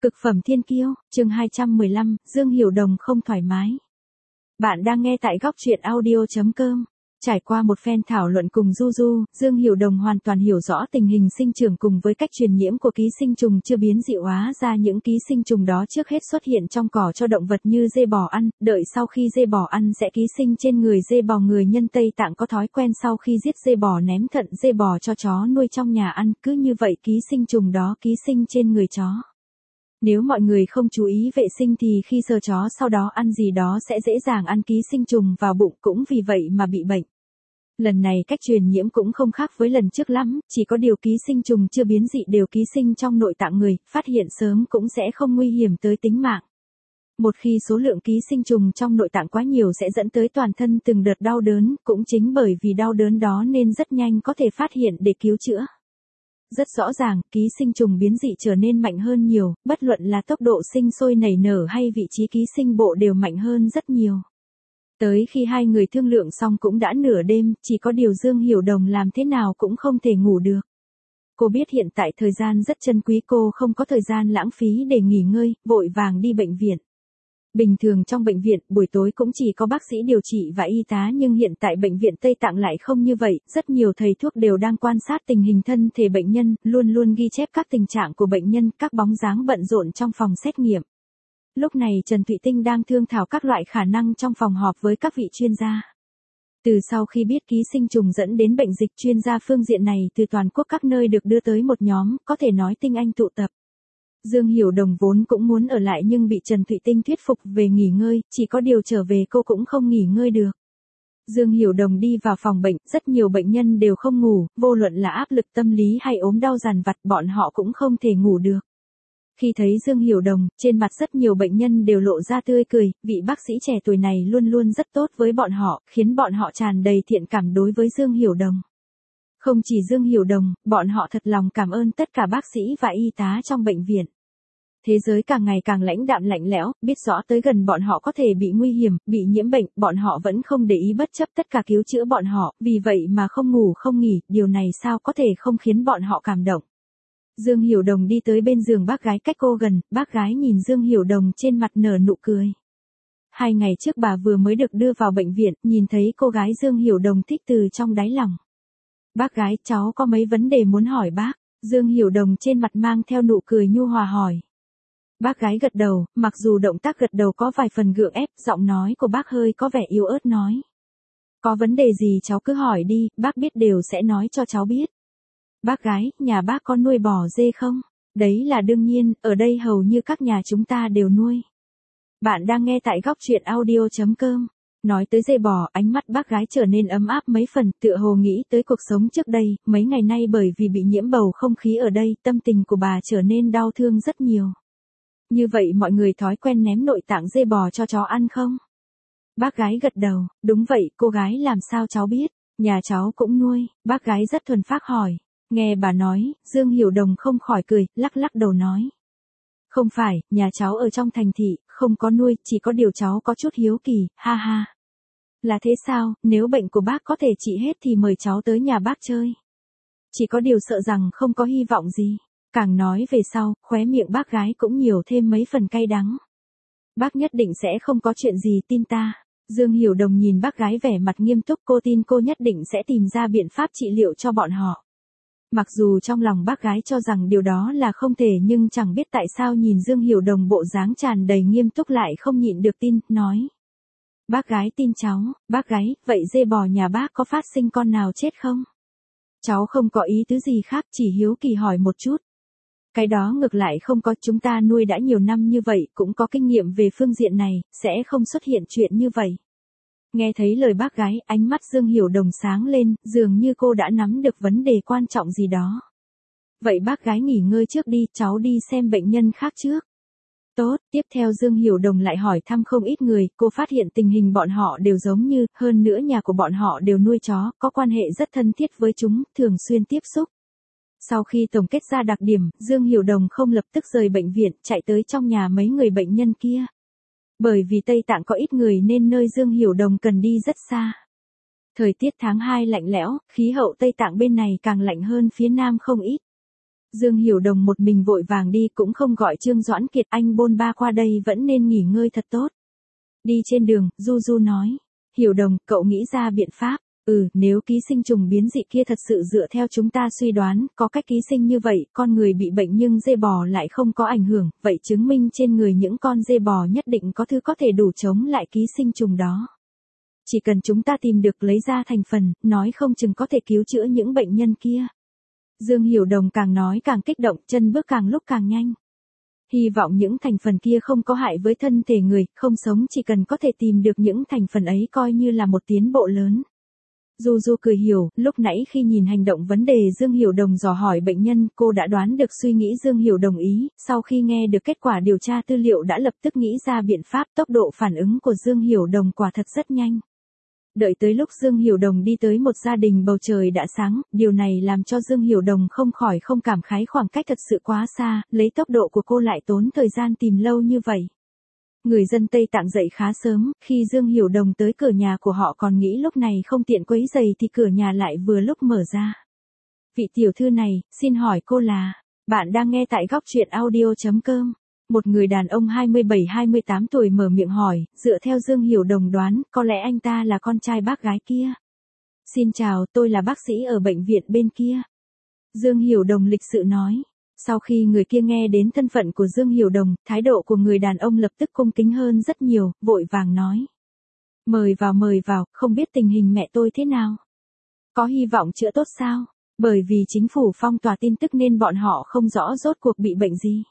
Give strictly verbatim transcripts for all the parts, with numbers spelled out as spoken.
Cực phẩm thiên kiêu, chương hai trăm mười lăm, Dương Hiểu Đồng không thoải mái. Bạn đang nghe tại góc truyện audio.com. Trải qua một phen thảo luận cùng Du Du, Dương Hiểu Đồng hoàn toàn hiểu rõ tình hình sinh trưởng cùng với cách truyền nhiễm của ký sinh trùng chưa biến dị hóa ra. Những ký sinh trùng đó trước hết xuất hiện trong cỏ cho động vật như dê bò ăn, đợi sau khi dê bò ăn sẽ ký sinh trên người dê bò. Người nhân Tây Tạng có thói quen sau khi giết dê bò ném thận dê bò cho chó nuôi trong nhà ăn, cứ như vậy ký sinh trùng đó ký sinh trên người chó. Nếu mọi người không chú ý vệ sinh thì khi sờ chó sau đó ăn gì đó sẽ dễ dàng ăn ký sinh trùng vào bụng, cũng vì vậy mà bị bệnh. Lần này cách truyền nhiễm cũng không khác với lần trước lắm, chỉ có điều ký sinh trùng chưa biến dị đều ký sinh trong nội tạng người, phát hiện sớm cũng sẽ không nguy hiểm tới tính mạng. Một khi số lượng ký sinh trùng trong nội tạng quá nhiều sẽ dẫn tới toàn thân từng đợt đau đớn, cũng chính bởi vì đau đớn đó nên rất nhanh có thể phát hiện để cứu chữa. Rất rõ ràng, ký sinh trùng biến dị trở nên mạnh hơn nhiều, bất luận là tốc độ sinh sôi nảy nở hay vị trí ký sinh bộ đều mạnh hơn rất nhiều. Tới khi hai người thương lượng xong cũng đã nửa đêm, chỉ có điều Dương Hiểu Đồng làm thế nào cũng không thể ngủ được. Cô biết hiện tại thời gian rất珍quý, cô không có thời gian lãng phí để nghỉ ngơi, vội vàng đi bệnh viện. Bình thường trong bệnh viện, buổi tối cũng chỉ có bác sĩ điều trị và y tá, nhưng hiện tại bệnh viện Tây Tạng lại không như vậy, rất nhiều thầy thuốc đều đang quan sát tình hình thân thể bệnh nhân, luôn luôn ghi chép các tình trạng của bệnh nhân, các bóng dáng bận rộn trong phòng xét nghiệm. Lúc này Trần Thụy Tinh đang thương thảo các loại khả năng trong phòng họp với các vị chuyên gia. Từ sau khi biết ký sinh trùng dẫn đến bệnh dịch, chuyên gia phương diện này từ toàn quốc các nơi được đưa tới một nhóm, có thể nói tinh anh tụ tập. Dương Hiểu Đồng vốn cũng muốn ở lại nhưng bị Trần Thụy Tinh thuyết phục về nghỉ ngơi, chỉ có điều trở về cô cũng không nghỉ ngơi được. Dương Hiểu Đồng đi vào phòng bệnh, rất nhiều bệnh nhân đều không ngủ, vô luận là áp lực tâm lý hay ốm đau dằn vặt, bọn họ cũng không thể ngủ được. Khi thấy Dương Hiểu Đồng, trên mặt rất nhiều bệnh nhân đều lộ ra tươi cười, vị bác sĩ trẻ tuổi này luôn luôn rất tốt với bọn họ, khiến bọn họ tràn đầy thiện cảm đối với Dương Hiểu Đồng. Không chỉ Dương Hiểu Đồng, bọn họ thật lòng cảm ơn tất cả bác sĩ và y tá trong bệnh viện. Thế giới càng ngày càng lãnh đạm lạnh lẽo, biết rõ tới gần bọn họ có thể bị nguy hiểm, bị nhiễm bệnh, bọn họ vẫn không để ý bất chấp tất cả cứu chữa bọn họ, vì vậy mà không ngủ không nghỉ, điều này sao có thể không khiến bọn họ cảm động. Dương Hiểu Đồng đi tới bên giường bác gái cách cô gần, bác gái nhìn Dương Hiểu Đồng trên mặt nở nụ cười. Hai ngày trước bà vừa mới được đưa vào bệnh viện, nhìn thấy cô gái Dương Hiểu Đồng thích từ trong đáy lòng. Bác gái, cháu có mấy vấn đề muốn hỏi bác. Dương Hiểu Đồng trên mặt mang theo nụ cười nhu hòa hỏi. Bác gái gật đầu, mặc dù động tác gật đầu có vài phần gượng ép, giọng nói của bác hơi có vẻ yếu ớt nói. Có vấn đề gì cháu cứ hỏi đi, bác biết đều sẽ nói cho cháu biết. Bác gái, nhà bác có nuôi bò dê không? Đấy là đương nhiên, ở đây hầu như các nhà chúng ta đều nuôi. Bạn đang nghe tại góc truyện audio.com. Nói tới dê bò, ánh mắt bác gái trở nên ấm áp mấy phần, tựa hồ nghĩ tới cuộc sống trước đây, mấy ngày nay bởi vì bị nhiễm bầu không khí ở đây, tâm tình của bà trở nên đau thương rất nhiều. Như vậy mọi người thói quen ném nội tạng dê bò cho chó ăn không? Bác gái gật đầu, đúng vậy, cô gái làm sao cháu biết, nhà cháu cũng nuôi, bác gái rất thuần phác hỏi. Nghe bà nói, Dương Hiểu Đồng không khỏi cười, lắc lắc đầu nói. Không phải, nhà cháu ở trong thành thị, không có nuôi, chỉ có điều cháu có chút hiếu kỳ, ha ha. Là thế sao, nếu bệnh của bác có thể trị hết thì mời cháu tới nhà bác chơi. Chỉ có điều sợ rằng không có hy vọng gì. Càng nói về sau, khóe miệng bác gái cũng nhiều thêm mấy phần cay đắng. Bác nhất định sẽ không có chuyện gì, tin ta. Dương Hiểu Đồng nhìn bác gái vẻ mặt nghiêm túc, cô tin cô nhất định sẽ tìm ra biện pháp trị liệu cho bọn họ. Mặc dù trong lòng bác gái cho rằng điều đó là không thể nhưng chẳng biết tại sao nhìn Dương Hiểu Đồng bộ dáng tràn đầy nghiêm túc lại không nhịn được tin, nói. Bác gái tin cháu, bác gái, vậy dê bò nhà bác có phát sinh con nào chết không? Cháu không có ý tứ gì khác, chỉ hiếu kỳ hỏi một chút. Cái đó ngược lại không có, chúng ta nuôi đã nhiều năm như vậy, cũng có kinh nghiệm về phương diện này, sẽ không xuất hiện chuyện như vậy. Nghe thấy lời bác gái, ánh mắt Dương Hiểu Đồng sáng lên, dường như cô đã nắm được vấn đề quan trọng gì đó. Vậy bác gái nghỉ ngơi trước đi, cháu đi xem bệnh nhân khác trước. Tốt, tiếp theo Dương Hiểu Đồng lại hỏi thăm không ít người, cô phát hiện tình hình bọn họ đều giống như, hơn nữa nhà của bọn họ đều nuôi chó, có quan hệ rất thân thiết với chúng, thường xuyên tiếp xúc. Sau khi tổng kết ra đặc điểm, Dương Hiểu Đồng không lập tức rời bệnh viện, chạy tới trong nhà mấy người bệnh nhân kia. Bởi vì Tây Tạng có ít người nên nơi Dương Hiểu Đồng cần đi rất xa. Thời tiết tháng hai lạnh lẽo, khí hậu Tây Tạng bên này càng lạnh hơn phía Nam không ít. Dương Hiểu Đồng một mình vội vàng đi cũng không gọi Trương Doãn Kiệt, anh bôn ba qua đây vẫn nên nghỉ ngơi thật tốt. Đi trên đường, Du Du nói. Hiểu Đồng, cậu nghĩ ra biện pháp. Ừ, nếu ký sinh trùng biến dị kia thật sự dựa theo chúng ta suy đoán, có cách ký sinh như vậy, con người bị bệnh nhưng dê bò lại không có ảnh hưởng, vậy chứng minh trên người những con dê bò nhất định có thứ có thể đủ chống lại ký sinh trùng đó. Chỉ cần chúng ta tìm được lấy ra thành phần, nói không chừng có thể cứu chữa những bệnh nhân kia. Dương Hiểu Đồng càng nói càng kích động, chân bước càng lúc càng nhanh. Hy vọng những thành phần kia không có hại với thân thể người, không sống chỉ cần có thể tìm được những thành phần ấy coi như là một tiến bộ lớn. Du Du cười hiểu, lúc nãy khi nhìn hành động vấn đề Dương Hiểu Đồng dò hỏi bệnh nhân, cô đã đoán được suy nghĩ Dương Hiểu Đồng ý, sau khi nghe được kết quả điều tra tư liệu đã lập tức nghĩ ra biện pháp, tốc độ phản ứng của Dương Hiểu Đồng quả thật rất nhanh. Đợi tới lúc Dương Hiểu Đồng đi tới một gia đình bầu trời đã sáng, điều này làm cho Dương Hiểu Đồng không khỏi không cảm khái khoảng cách thật sự quá xa, lấy tốc độ của cô lại tốn thời gian tìm lâu như vậy. Người dân Tây Tạng dậy khá sớm, khi Dương Hiểu Đồng tới cửa nhà của họ còn nghĩ lúc này không tiện quấy rầy thì cửa nhà lại vừa lúc mở ra. Vị tiểu thư này, xin hỏi cô là, bạn đang nghe tại góc truyện audio chấm com. Một người đàn ông hai mươi bảy hai mươi tám tuổi mở miệng hỏi, dựa theo Dương Hiểu Đồng đoán, có lẽ anh ta là con trai bác gái kia. Xin chào, tôi là bác sĩ ở bệnh viện bên kia. Dương Hiểu Đồng lịch sự nói. Sau khi người kia nghe đến thân phận của Dương Hiểu Đồng, thái độ của người đàn ông lập tức cung kính hơn rất nhiều, vội vàng nói. Mời vào mời vào, không biết tình hình mẹ tôi thế nào? Có hy vọng chữa tốt sao? Bởi vì chính phủ phong tỏa tin tức nên bọn họ không rõ rốt cuộc bị bệnh gì.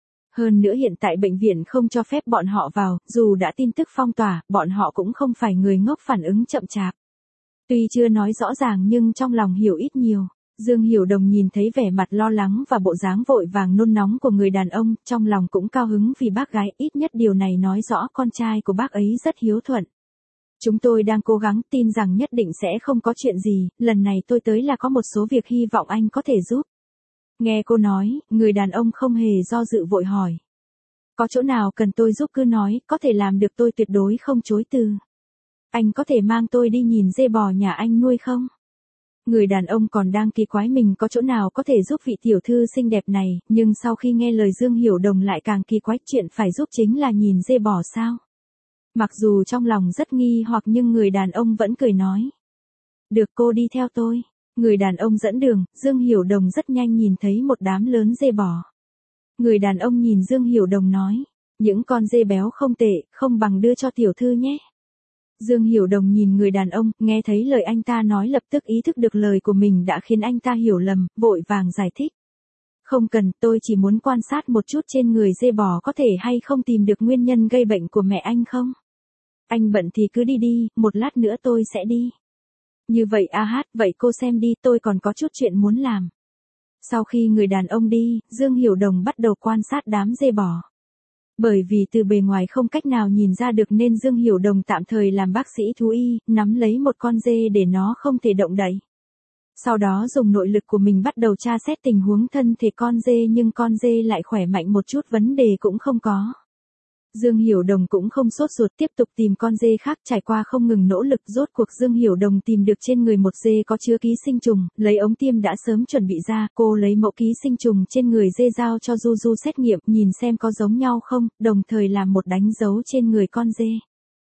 Hơn nữa hiện tại bệnh viện không cho phép bọn họ vào, dù đã tin tức phong tỏa, bọn họ cũng không phải người ngốc phản ứng chậm chạp. Tuy chưa nói rõ ràng nhưng trong lòng hiểu ít nhiều. Dương Hiểu Đồng nhìn thấy vẻ mặt lo lắng và bộ dáng vội vàng nôn nóng của người đàn ông, trong lòng cũng cao hứng vì bác gái, ít nhất điều này nói rõ con trai của bác ấy rất hiếu thuận. Chúng tôi đang cố gắng, tin rằng nhất định sẽ không có chuyện gì, lần này tôi tới là có một số việc hy vọng anh có thể giúp. Nghe cô nói, người đàn ông không hề do dự vội hỏi. Có chỗ nào cần tôi giúp cứ nói, có thể làm được tôi tuyệt đối không chối từ. Anh có thể mang tôi đi nhìn dê bò nhà anh nuôi không? Người đàn ông còn đang kỳ quái mình có chỗ nào có thể giúp vị tiểu thư xinh đẹp này, nhưng sau khi nghe lời Dương Hiểu Đồng lại càng kỳ quái, chuyện phải giúp chính là nhìn dê bò sao? Mặc dù trong lòng rất nghi hoặc nhưng người đàn ông vẫn cười nói. Được, cô đi theo tôi. Người đàn ông dẫn đường, Dương Hiểu Đồng rất nhanh nhìn thấy một đám lớn dê bò. Người đàn ông nhìn Dương Hiểu Đồng nói, những con dê béo không tệ, không bằng đưa cho tiểu thư nhé. Dương Hiểu Đồng nhìn người đàn ông, nghe thấy lời anh ta nói lập tức ý thức được lời của mình đã khiến anh ta hiểu lầm, vội vàng giải thích. Không cần, tôi chỉ muốn quan sát một chút trên người dê bò có thể hay không tìm được nguyên nhân gây bệnh của mẹ anh không? Anh bận thì cứ đi đi, một lát nữa tôi sẽ đi. Như vậy a hát, vậy cô xem đi, tôi còn có chút chuyện muốn làm. Sau khi người đàn ông đi, Dương Hiểu Đồng bắt đầu quan sát đám dê bò. Bởi vì từ bề ngoài không cách nào nhìn ra được nên Dương Hiểu Đồng tạm thời làm bác sĩ thú y, nắm lấy một con dê để nó không thể động đậy. Sau đó dùng nội lực của mình bắt đầu tra xét tình huống thân thể con dê nhưng con dê lại khỏe mạnh một chút vấn đề cũng không có. Dương Hiểu Đồng cũng không sốt ruột tiếp tục tìm con dê khác, trải qua không ngừng nỗ lực rốt cuộc Dương Hiểu Đồng tìm được trên người một dê có chứa ký sinh trùng, lấy ống tiêm đã sớm chuẩn bị ra, cô lấy mẫu ký sinh trùng trên người dê giao cho Du Du xét nghiệm, nhìn xem có giống nhau không, đồng thời làm một đánh dấu trên người con dê.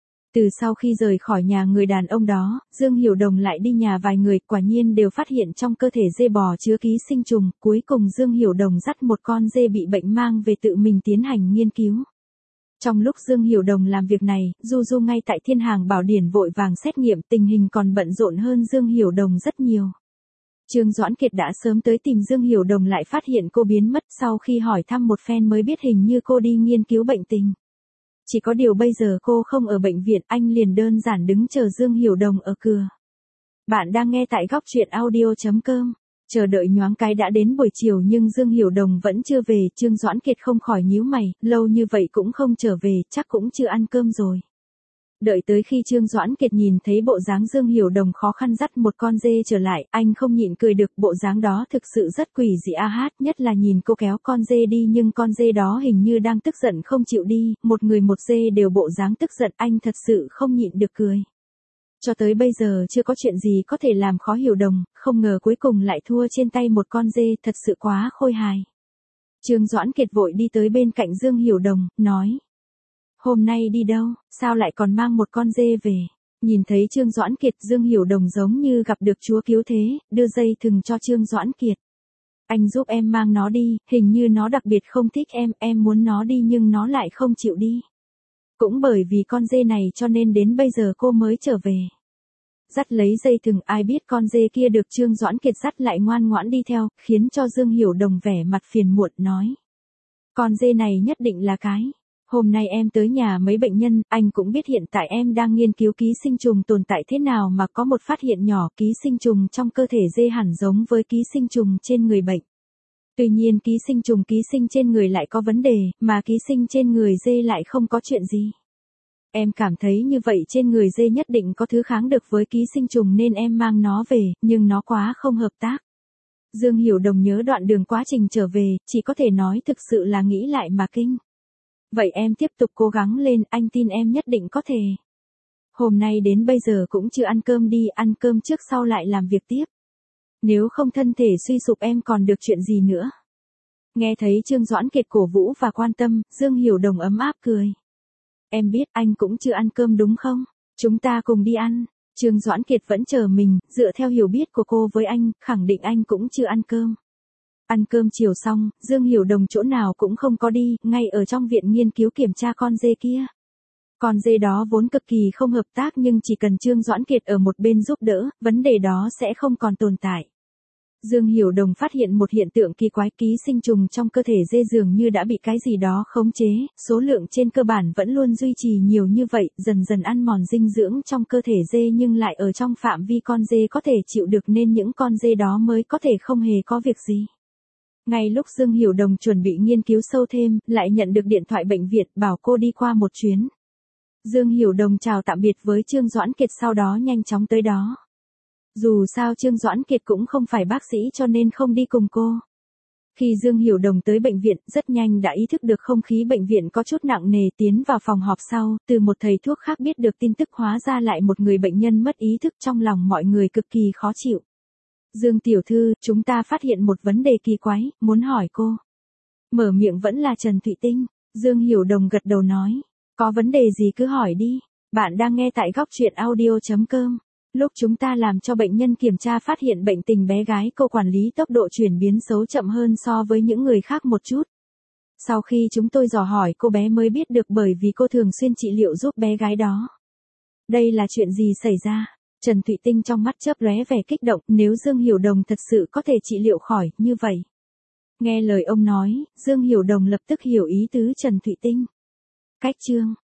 Từ sau khi rời khỏi nhà người đàn ông đó, Dương Hiểu Đồng lại đi nhà vài người, quả nhiên đều phát hiện trong cơ thể dê bò chứa ký sinh trùng, cuối cùng Dương Hiểu Đồng dắt một con dê bị bệnh mang về tự mình tiến hành nghiên cứu. Trong lúc Dương Hiểu Đồng làm việc này, Du Du ngay tại Thiên Hàng Bảo Điển vội vàng xét nghiệm, tình hình còn bận rộn hơn Dương Hiểu Đồng rất nhiều. Trương Doãn Kiệt đã sớm tới tìm Dương Hiểu Đồng lại phát hiện cô biến mất, sau khi hỏi thăm một phen mới biết hình như cô đi nghiên cứu bệnh tình. Chỉ có điều bây giờ cô không ở bệnh viện, anh liền đơn giản đứng chờ Dương Hiểu Đồng ở cửa. Bạn đang nghe tại góc truyện audio chấm com. Chờ đợi nhoáng cái đã đến buổi chiều nhưng Dương Hiểu Đồng vẫn chưa về, Trương Doãn Kiệt không khỏi nhíu mày, lâu như vậy cũng không trở về, chắc cũng chưa ăn cơm rồi. Đợi tới khi Trương Doãn Kiệt nhìn thấy bộ dáng Dương Hiểu Đồng khó khăn dắt một con dê trở lại, anh không nhịn cười được, bộ dáng đó thực sự rất quỷ dị a hát, nhất là nhìn cô kéo con dê đi nhưng con dê đó hình như đang tức giận không chịu đi, một người một dê đều bộ dáng tức giận, anh thật sự không nhịn được cười. Cho tới bây giờ chưa có chuyện gì có thể làm khó Hiểu Đồng, không ngờ cuối cùng lại thua trên tay một con dê, thật sự quá khôi hài. Trương Doãn Kiệt vội đi tới bên cạnh Dương Hiểu Đồng, nói. Hôm nay đi đâu, sao lại còn mang một con dê về? Nhìn thấy Trương Doãn Kiệt, Dương Hiểu Đồng giống như gặp được Chúa cứu thế, đưa dây thừng cho Trương Doãn Kiệt. Anh giúp em mang nó đi, hình như nó đặc biệt không thích em, em muốn nó đi nhưng nó lại không chịu đi. Cũng bởi vì con dê này cho nên đến bây giờ cô mới trở về. Dắt lấy dây thừng, ai biết con dê kia được Trương Doãn Kiệt dắt lại ngoan ngoãn đi theo, khiến cho Dương Hiểu Đồng vẻ mặt phiền muộn nói. Con dê này nhất định là cái. Hôm nay em tới nhà mấy bệnh nhân, anh cũng biết hiện tại em đang nghiên cứu ký sinh trùng tồn tại thế nào mà có một phát hiện nhỏ, ký sinh trùng trong cơ thể dê hẳn giống với ký sinh trùng trên người bệnh. Tuy nhiên ký sinh trùng ký sinh trên người lại có vấn đề, mà ký sinh trên người dê lại không có chuyện gì. Em cảm thấy như vậy trên người dê nhất định có thứ kháng được với ký sinh trùng nên em mang nó về, nhưng nó quá không hợp tác. Dương Hiểu Đồng nhớ đoạn đường quá trình trở về, chỉ có thể nói thực sự là nghĩ lại mà kinh. Vậy em tiếp tục cố gắng lên, anh tin em nhất định có thể. Hôm nay đến bây giờ cũng chưa ăn cơm đi, ăn cơm trước sau lại làm việc tiếp. Nếu không thân thể suy sụp em còn được chuyện gì nữa. Nghe thấy Trương Doãn Kiệt cổ vũ và quan tâm, Dương Hiểu Đồng ấm áp cười. Em biết anh cũng chưa ăn cơm đúng không? Chúng ta cùng đi ăn. Trương Doãn Kiệt vẫn chờ mình, dựa theo hiểu biết của cô với anh, khẳng định anh cũng chưa ăn cơm. Ăn cơm chiều xong, Dương Hiểu Đồng chỗ nào cũng không có đi, ngay ở trong viện nghiên cứu kiểm tra con dê kia. Con dê đó vốn cực kỳ không hợp tác nhưng chỉ cần Trương Doãn Kiệt ở một bên giúp đỡ, vấn đề đó sẽ không còn tồn tại. Dương Hiểu Đồng phát hiện một hiện tượng kỳ quái, ký sinh trùng trong cơ thể dê dường như đã bị cái gì đó khống chế, số lượng trên cơ bản vẫn luôn duy trì nhiều như vậy, dần dần ăn mòn dinh dưỡng trong cơ thể dê nhưng lại ở trong phạm vi con dê có thể chịu được nên những con dê đó mới có thể không hề có việc gì. Ngay lúc Dương Hiểu Đồng chuẩn bị nghiên cứu sâu thêm, lại nhận được điện thoại bệnh viện bảo cô đi qua một chuyến. Dương Hiểu Đồng chào tạm biệt với Trương Doãn Kiệt sau đó nhanh chóng tới đó. Dù sao Trương Doãn Kiệt cũng không phải bác sĩ cho nên không đi cùng cô. Khi Dương Hiểu Đồng tới bệnh viện, rất nhanh đã ý thức được không khí bệnh viện có chút nặng nề, tiến vào phòng họp sau, từ một thầy thuốc khác biết được tin tức hóa ra lại một người bệnh nhân mất ý thức, trong lòng mọi người cực kỳ khó chịu. Dương tiểu thư, chúng ta phát hiện một vấn đề kỳ quái, muốn hỏi cô. Mở miệng vẫn là Trần Thụy Tinh. Dương Hiểu Đồng gật đầu nói. Có vấn đề gì cứ hỏi đi. Bạn đang nghe tại góc truyện audio chấm com. Lúc chúng ta làm cho bệnh nhân kiểm tra phát hiện bệnh tình bé gái cô quản lý tốc độ chuyển biến xấu chậm hơn so với những người khác một chút. Sau khi chúng tôi dò hỏi cô bé mới biết được bởi vì cô thường xuyên trị liệu giúp bé gái đó. Đây là chuyện gì xảy ra? Trần Thụy Tinh trong mắt chớp lóe vẻ kích động, nếu Dương Hiểu Đồng thật sự có thể trị liệu khỏi, như vậy. Nghe lời ông nói, Dương Hiểu Đồng lập tức hiểu ý tứ Trần Thụy Tinh. Cách chương